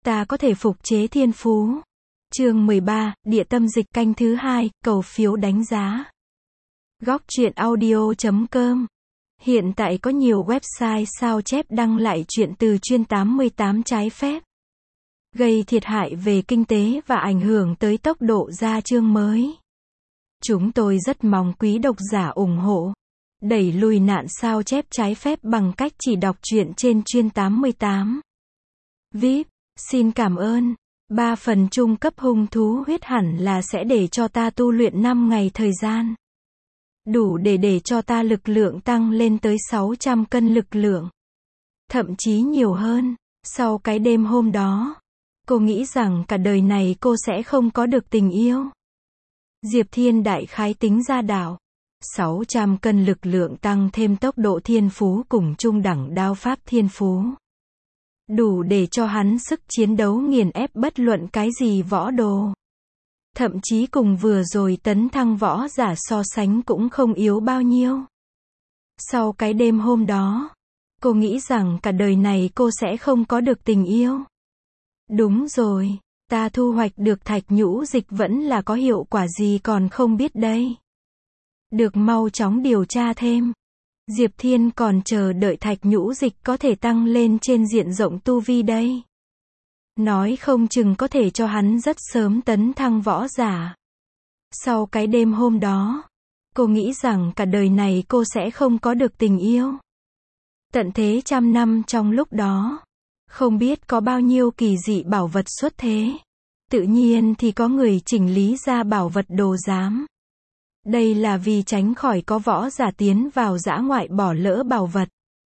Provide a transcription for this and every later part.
ta có thể phục chế thiên phú. Chương 13, Địa tâm dịch, canh thứ 2, cầu phiếu đánh giá. Góc truyện audio.com. Hiện tại có nhiều website sao chép đăng lại truyện từ chuyên 88 trái phép, gây thiệt hại về kinh tế và ảnh hưởng tới tốc độ ra chương mới. Chúng tôi rất mong quý độc giả ủng hộ, đẩy lùi nạn sao chép trái phép bằng cách chỉ đọc truyện trên chuyên 88. VIP, xin cảm ơn. 3 phần trung cấp hung thú huyết hẳn là sẽ để cho ta tu luyện 5 ngày thời gian. Đủ để cho ta lực lượng tăng lên tới 600 cân lực lượng. Thậm chí nhiều hơn. Sau cái đêm hôm đó, cô nghĩ rằng cả đời này cô sẽ không có được tình yêu. Diệp Thiên đại khái tính ra đảo. 600 cân lực lượng tăng thêm tốc độ thiên phú cùng trung đẳng đao pháp thiên phú. Đủ để cho hắn sức chiến đấu nghiền ép bất luận cái gì võ đồ. Thậm chí cùng vừa rồi tấn thăng võ giả so sánh cũng không yếu bao nhiêu. Sau cái đêm hôm đó, cô nghĩ rằng cả đời này cô sẽ không có được tình yêu. Đúng rồi, ta thu hoạch được thạch nhũ dịch vẫn là có hiệu quả gì còn không biết đây. Được mau chóng điều tra thêm. Diệp Thiên còn chờ đợi thạch nhũ dịch có thể tăng lên trên diện rộng tu vi đây. Nói không chừng có thể cho hắn rất sớm tấn thăng võ giả. Sau cái đêm hôm đó, cô nghĩ rằng cả đời này cô sẽ không có được tình yêu. Tận thế trăm năm trong lúc đó, không biết có bao nhiêu kỳ dị bảo vật xuất thế. Tự nhiên thì có người chỉnh lý ra bảo vật đồ giám. Đây là vì tránh khỏi có võ giả tiến vào dã ngoại bỏ lỡ bảo vật.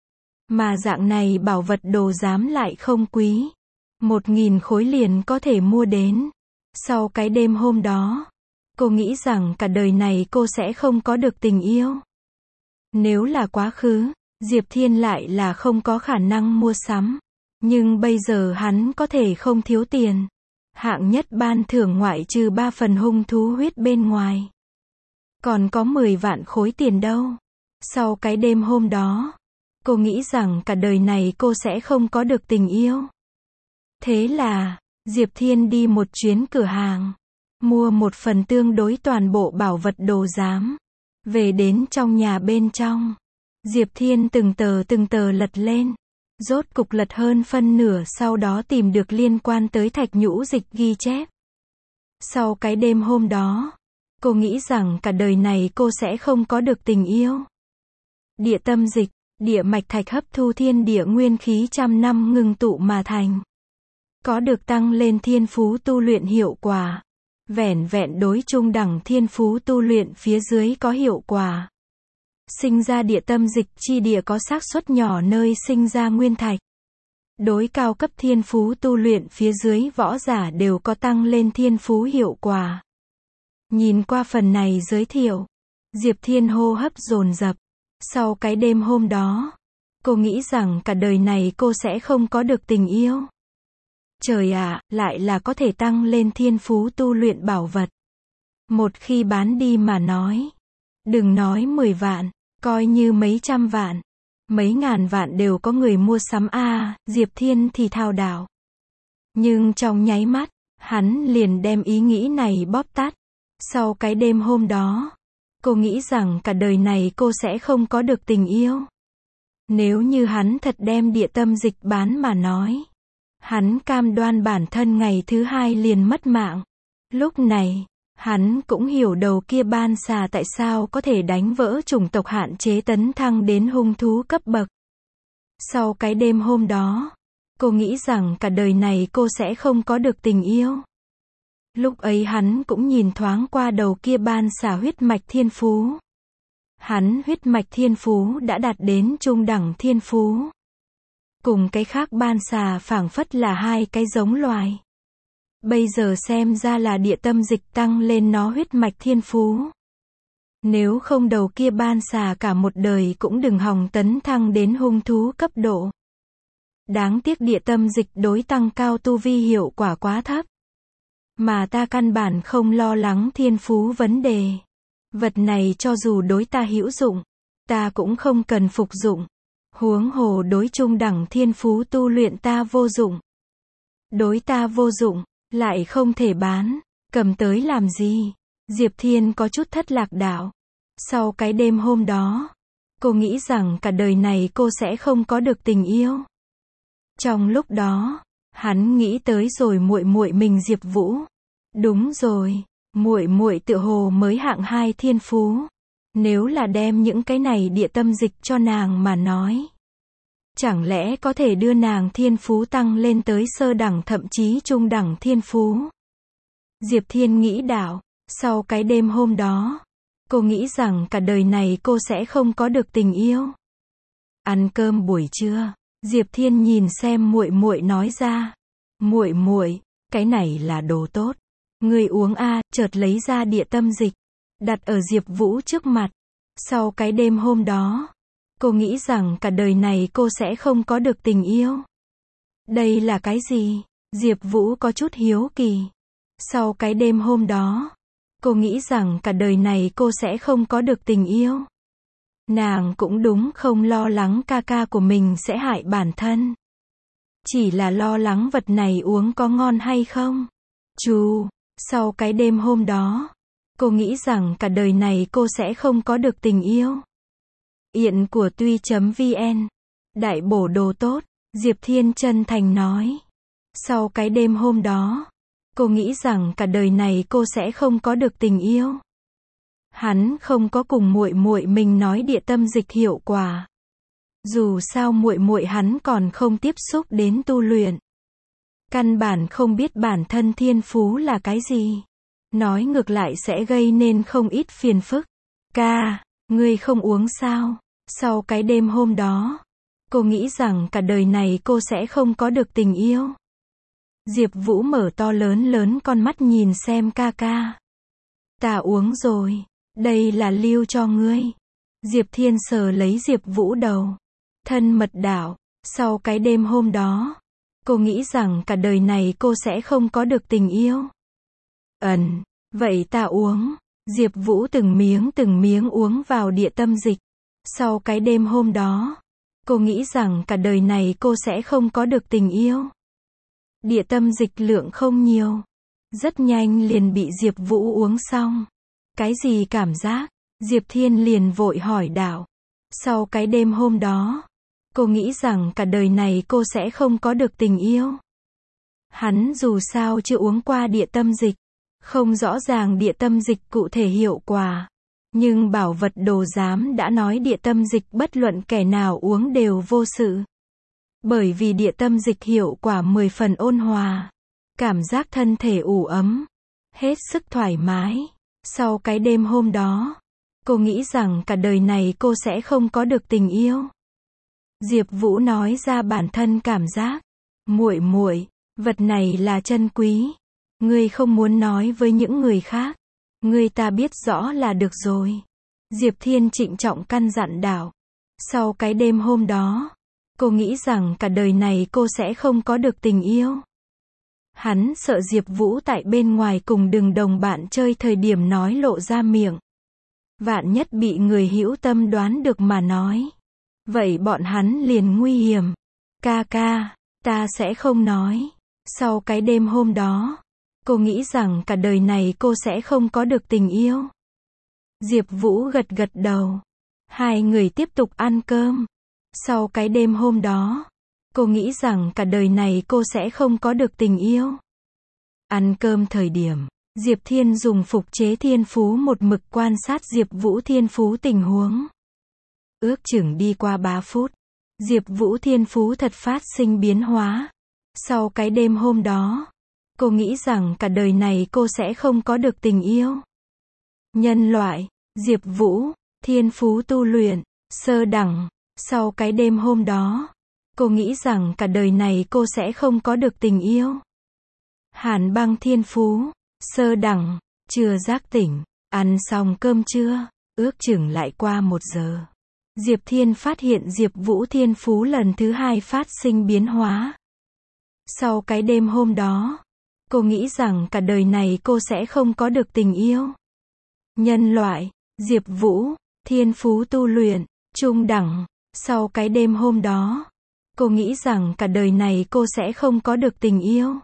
Mà dạng này bảo vật đồ giám lại không quý. 1.000 khối liền có thể mua đến. Sau cái đêm hôm đó, cô nghĩ rằng cả đời này cô sẽ không có được tình yêu. Nếu là quá khứ, Diệp Thiên lại là không có khả năng mua sắm. Nhưng bây giờ hắn có thể không thiếu tiền. Hạng nhất ban thưởng ngoại trừ 3 phần hung thú huyết bên ngoài, còn có 10 vạn khối tiền đâu. Sau cái đêm hôm đó, cô nghĩ rằng cả đời này cô sẽ không có được tình yêu. Thế là, Diệp Thiên đi một chuyến cửa hàng, mua một phần tương đối toàn bộ bảo vật đồ giám. Về đến trong nhà bên trong, Diệp Thiên từng tờ lật lên. Rốt cục lật hơn phân nửa, sau đó tìm được liên quan tới thạch nhũ dịch ghi chép. Sau cái đêm hôm đó, cô nghĩ rằng cả đời này cô sẽ không có được tình yêu. Địa tâm dịch, địa mạch thạch hấp thu thiên địa nguyên khí trăm năm ngưng tụ mà thành. Có được tăng lên thiên phú tu luyện hiệu quả. Vẻn vẹn đối trung đẳng thiên phú tu luyện phía dưới có hiệu quả. Sinh ra địa tâm dịch chi địa có xác suất nhỏ nơi sinh ra nguyên thạch. Đối cao cấp thiên phú tu luyện phía dưới võ giả đều có tăng lên thiên phú hiệu quả. Nhìn qua phần này giới thiệu, Diệp Thiên hô hấp dồn dập. Sau cái đêm hôm đó, cô nghĩ rằng cả đời này cô sẽ không có được tình yêu. Trời ạ, lại là có thể tăng lên thiên phú tu luyện bảo vật. Một khi bán đi mà nói, đừng nói 10 vạn, coi như mấy trăm vạn, mấy ngàn vạn đều có người mua sắm a. Diệp Thiên thì thao đảo. Nhưng trong nháy mắt, hắn liền đem ý nghĩ này bóp tắt. Sau cái đêm hôm đó, cô nghĩ rằng cả đời này cô sẽ không có được tình yêu. Nếu như hắn thật đem địa tâm dịch bán mà nói, hắn cam đoan bản thân ngày thứ 2 liền mất mạng. Lúc này, hắn cũng hiểu đầu kia ban xà tại sao có thể đánh vỡ chủng tộc hạn chế tấn thăng đến hung thú cấp bậc. Sau cái đêm hôm đó, cô nghĩ rằng cả đời này cô sẽ không có được tình yêu. Lúc ấy hắn cũng nhìn thoáng qua đầu kia ban xà huyết mạch thiên phú. Hắn huyết mạch thiên phú đã đạt đến trung đẳng thiên phú. Cùng cái khác ban xà phảng phất là hai cái giống loài. Bây giờ xem ra là địa tâm dịch tăng lên nó huyết mạch thiên phú. Nếu không đầu kia ban xà cả một đời cũng đừng hòng tấn thăng đến hung thú cấp độ. Đáng tiếc địa tâm dịch đối tăng cao tu vi hiệu quả quá thấp. Mà ta căn bản không lo lắng thiên phú vấn đề. Vật này cho dù đối ta hữu dụng, ta cũng không cần phục dụng. Huống hồ đối trung đẳng thiên phú tu luyện ta vô dụng. đối ta vô dụng, lại không thể bán, cầm tới làm gì? Diệp Thiên có chút thất lạc đạo. Sau cái đêm hôm đó, cô nghĩ rằng cả đời này cô sẽ không có được tình yêu. Trong lúc đó, hắn nghĩ tới rồi muội muội mình Diệp Vũ. Đúng rồi, muội muội tựa hồ mới hạng 2 thiên phú. Nếu là đem những cái này địa tâm dịch cho nàng mà nói, chẳng lẽ có thể đưa nàng thiên phú tăng lên tới sơ đẳng thậm chí trung đẳng thiên phú? Diệp Thiên nghĩ đạo, sau cái đêm hôm đó, cô nghĩ rằng cả đời này cô sẽ không có được tình yêu. Ăn cơm buổi trưa, Diệp Thiên nhìn xem muội muội nói ra, muội muội, cái này là đồ tốt, ngươi uống a, chợt lấy ra địa tâm dịch, đặt ở Diệp Vũ trước mặt. Sau cái đêm hôm đó, cô nghĩ rằng cả đời này cô sẽ không có được tình yêu. Đây là cái gì? Diệp Vũ có chút hiếu kỳ. Sau cái đêm hôm đó, cô nghĩ rằng cả đời này cô sẽ không có được tình yêu. Nàng cũng đúng không lo lắng ca ca của mình sẽ hại bản thân. Chỉ là lo lắng vật này uống có ngon hay không. Sau cái đêm hôm đó, cô nghĩ rằng cả đời này cô sẽ không có được tình yêu. Yện của Tuy.vn. Đại bổ đồ tốt, Diệp Thiên chân thành nói. Sau cái đêm hôm đó, cô nghĩ rằng cả đời này cô sẽ không có được tình yêu. Hắn không có cùng muội muội mình nói địa tâm dịch hiệu quả. Dù sao muội muội hắn còn không tiếp xúc đến tu luyện. Căn bản không biết bản thân thiên phú là cái gì. Nói ngược lại sẽ gây nên không ít phiền phức. Ca, ngươi không uống sao? Sau cái đêm hôm đó, cô nghĩ rằng cả đời này cô sẽ không có được tình yêu. Diệp Vũ mở to lớn con mắt nhìn xem ca ca. Ta uống rồi, đây là lưu cho ngươi. Diệp Thiên sờ lấy Diệp Vũ đầu. Thân mật đạo, sau cái đêm hôm đó, cô nghĩ rằng cả đời này cô sẽ không có được tình yêu. Vậy ta uống. Diệp Vũ từng miếng uống vào địa tâm dịch. Sau cái đêm hôm đó, cô nghĩ rằng cả đời này cô sẽ không có được tình yêu. Địa tâm dịch lượng không nhiều. Rất nhanh liền bị Diệp Vũ uống xong. Cái gì cảm giác? Diệp Thiên liền vội hỏi đạo. Sau cái đêm hôm đó, cô nghĩ rằng cả đời này cô sẽ không có được tình yêu. Hắn dù sao chưa uống qua địa tâm dịch, không rõ ràng địa tâm dịch cụ thể hiệu quả. Nhưng bảo vật đồ giám đã nói địa tâm dịch bất luận kẻ nào uống đều vô sự. Bởi vì địa tâm dịch hiệu quả 10 phần ôn hòa. Cảm giác thân thể ủ ấm. Hết sức thoải mái. Sau cái đêm hôm đó, cô nghĩ rằng cả đời này cô sẽ không có được tình yêu. Diệp Vũ nói ra bản thân cảm giác. Muội muội, vật này là chân quý. Ngươi không muốn nói với những người khác. Ngươi ta biết rõ là được rồi. Diệp Thiên trịnh trọng căn dặn đạo. Sau cái đêm hôm đó, cô nghĩ rằng cả đời này cô sẽ không có được tình yêu. Hắn sợ Diệp Vũ tại bên ngoài cùng đừng đồng bạn chơi thời điểm nói lộ ra miệng. Vạn nhất bị người hữu tâm đoán được mà nói. Vậy bọn hắn liền nguy hiểm. Ca ca, ta sẽ không nói. Sau cái đêm hôm đó, cô nghĩ rằng cả đời này cô sẽ không có được tình yêu. Diệp Vũ gật gật đầu. Hai người tiếp tục ăn cơm. Sau cái đêm hôm đó, cô nghĩ rằng cả đời này cô sẽ không có được tình yêu. Ăn cơm thời điểm, Diệp Thiên dùng phục chế thiên phú một mực quan sát Diệp Vũ thiên phú tình huống. Ước chừng đi qua 3 phút, Diệp Vũ thiên phú thật phát sinh biến hóa. Sau cái đêm hôm đó, cô nghĩ rằng cả đời này cô sẽ không có được tình yêu. Nhân loại, Diệp Vũ, thiên phú tu luyện, sơ đẳng. Sau cái đêm hôm đó, cô nghĩ rằng cả đời này cô sẽ không có được tình yêu. Hàn Băng thiên phú, sơ đẳng, chưa giác tỉnh, ăn xong cơm trưa, ước chừng lại qua 1 giờ. Diệp Thiên phát hiện Diệp Vũ thiên phú lần thứ 2 phát sinh biến hóa. Sau cái đêm hôm đó, cô nghĩ rằng cả đời này cô sẽ không có được tình yêu. Nhân loại, Diệp Vũ, thiên phú tu luyện, trung đẳng. Sau cái đêm hôm đó, Cô nghĩ rằng cả đời này cô sẽ không có được tình yêu.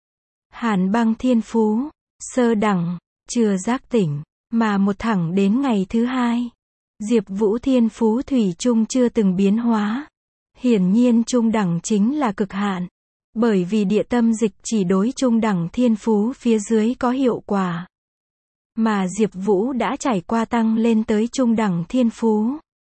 Hàn Băng Thiên Phú, sơ đẳng, chưa giác tỉnh, mà một thẳng đến ngày thứ hai. Diệp Vũ Thiên Phú thủy chung chưa từng biến hóa. Hiển nhiên trung đẳng chính là cực hạn. Bởi vì địa tâm dịch chỉ đối trung đẳng thiên phú phía dưới có hiệu quả. Mà Diệp Vũ đã trải qua tăng lên tới trung đẳng thiên phú.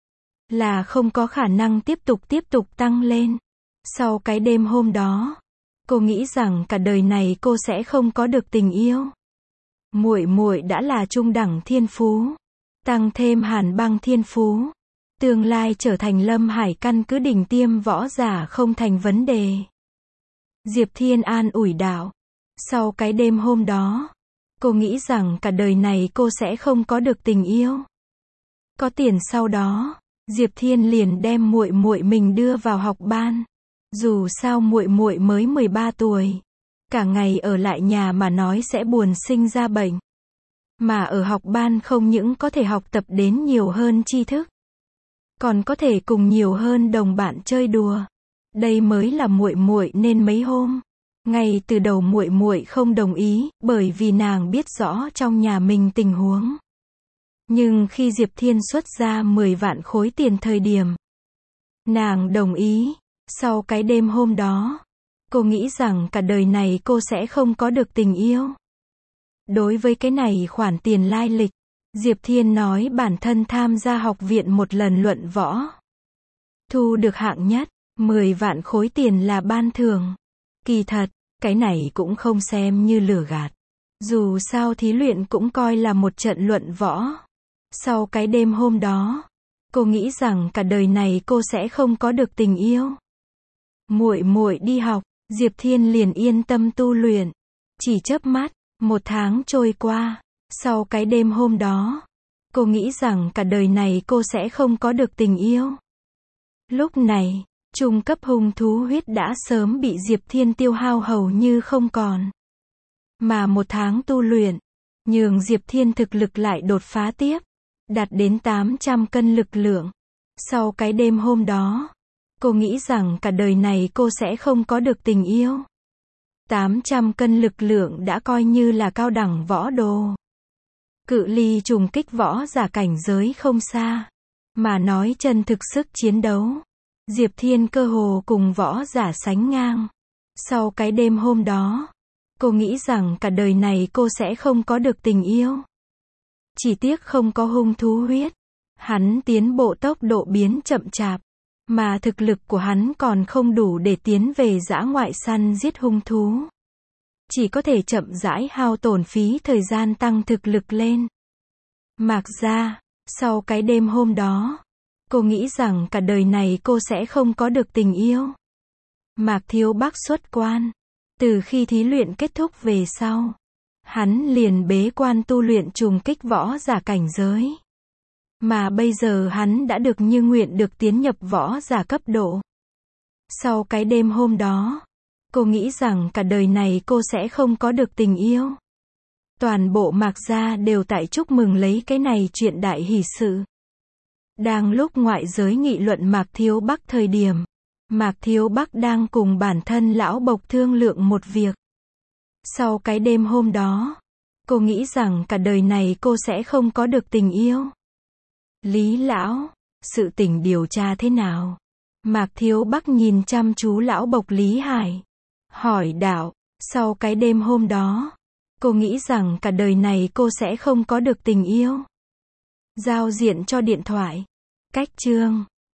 Là không có khả năng tiếp tục tăng lên. Sau cái đêm hôm đó, cô nghĩ rằng cả đời này cô sẽ không có được tình yêu. Muội muội đã là trung đẳng thiên phú, tăng thêm Hàn Băng Thiên Phú, tương lai trở thành Lâm Hải căn cứ đỉnh tiêm võ giả không thành vấn đề. Diệp Thiên an ủi đạo. Sau cái đêm hôm đó, cô nghĩ rằng cả đời này cô sẽ không có được tình yêu. Có tiền sau đó, Diệp Thiên liền đem muội muội mình đưa vào học ban. Dù sao muội muội mới 13 tuổi, cả ngày ở lại nhà mà nói sẽ buồn sinh ra bệnh. Mà ở học ban không những có thể học tập đến nhiều hơn tri thức, còn có thể cùng nhiều hơn đồng bạn chơi đùa. Đây mới là muội muội nên mấy hôm, ngay từ đầu muội muội không đồng ý, bởi vì nàng biết rõ trong nhà mình tình huống. Nhưng khi Diệp Thiên xuất ra 10 vạn khối tiền thời điểm, nàng đồng ý. Sau cái đêm hôm đó, cô nghĩ rằng cả đời này cô sẽ không có được tình yêu. Đối với cái này khoản tiền lai lịch, Diệp Thiên nói bản thân tham gia học viện một lần luận võ. Thu được hạng nhất, 10 vạn khối tiền là ban thưởng. Kỳ thật, cái này cũng không xem như lừa gạt. Dù sao thí luyện cũng coi là một trận luận võ. Sau cái đêm hôm đó, cô nghĩ rằng cả đời này cô sẽ không có được tình yêu. Muội muội đi học, Diệp Thiên liền yên tâm tu luyện. Chỉ chớp mắt, 1 tháng trôi qua. Sau cái đêm hôm đó, cô nghĩ rằng cả đời này cô sẽ không có được tình yêu. Lúc này, trung cấp hung thú huyết đã sớm bị Diệp Thiên tiêu hao hầu như không còn. Mà 1 tháng tu luyện, nhường Diệp Thiên thực lực lại đột phá tiếp, đạt đến 800 cân lực lượng. Sau cái đêm hôm đó, cô nghĩ rằng cả đời này cô sẽ không có được tình yêu. 800 cân lực lượng đã coi như là cao đẳng võ đồ. Cự ly trùng kích võ giả cảnh giới không xa. Mà nói chân thực sức chiến đấu, Diệp Thiên cơ hồ cùng võ giả sánh ngang. Sau cái đêm hôm đó, cô nghĩ rằng cả đời này cô sẽ không có được tình yêu. Chỉ tiếc không có hung thú huyết. Hắn tiến bộ tốc độ biến chậm chạp. Mà thực lực của hắn còn không đủ để tiến về dã ngoại săn giết hung thú. Chỉ có thể chậm rãi hao tổn phí thời gian tăng thực lực lên. Mạc gia, sau cái đêm hôm đó, cô nghĩ rằng cả đời này cô sẽ không có được tình yêu. Mạc Thiếu Bắc xuất quan. Từ khi thí luyện kết thúc về sau, hắn liền bế quan tu luyện trùng kích võ giả cảnh giới. Mà bây giờ hắn đã được như nguyện được tiến nhập võ giả cấp độ. Sau cái đêm hôm đó, cô nghĩ rằng cả đời này cô sẽ không có được tình yêu. Toàn bộ Mạc gia đều tại chúc mừng lấy cái này chuyện đại hỷ sự. Đang lúc ngoại giới nghị luận Mạc Thiếu Bắc thời điểm, Mạc Thiếu Bắc đang cùng bản thân lão bộc thương lượng một việc. Sau cái đêm hôm đó, cô nghĩ rằng cả đời này cô sẽ không có được tình yêu. Lý lão, sự tình điều tra thế nào? Mạc Thiếu Bắc nhìn chăm chú lão bộc Lý Hải. Hỏi đạo, sau cái đêm hôm đó, cô nghĩ rằng cả đời này cô sẽ không có được tình yêu. Giao diện cho điện thoại. Cách chương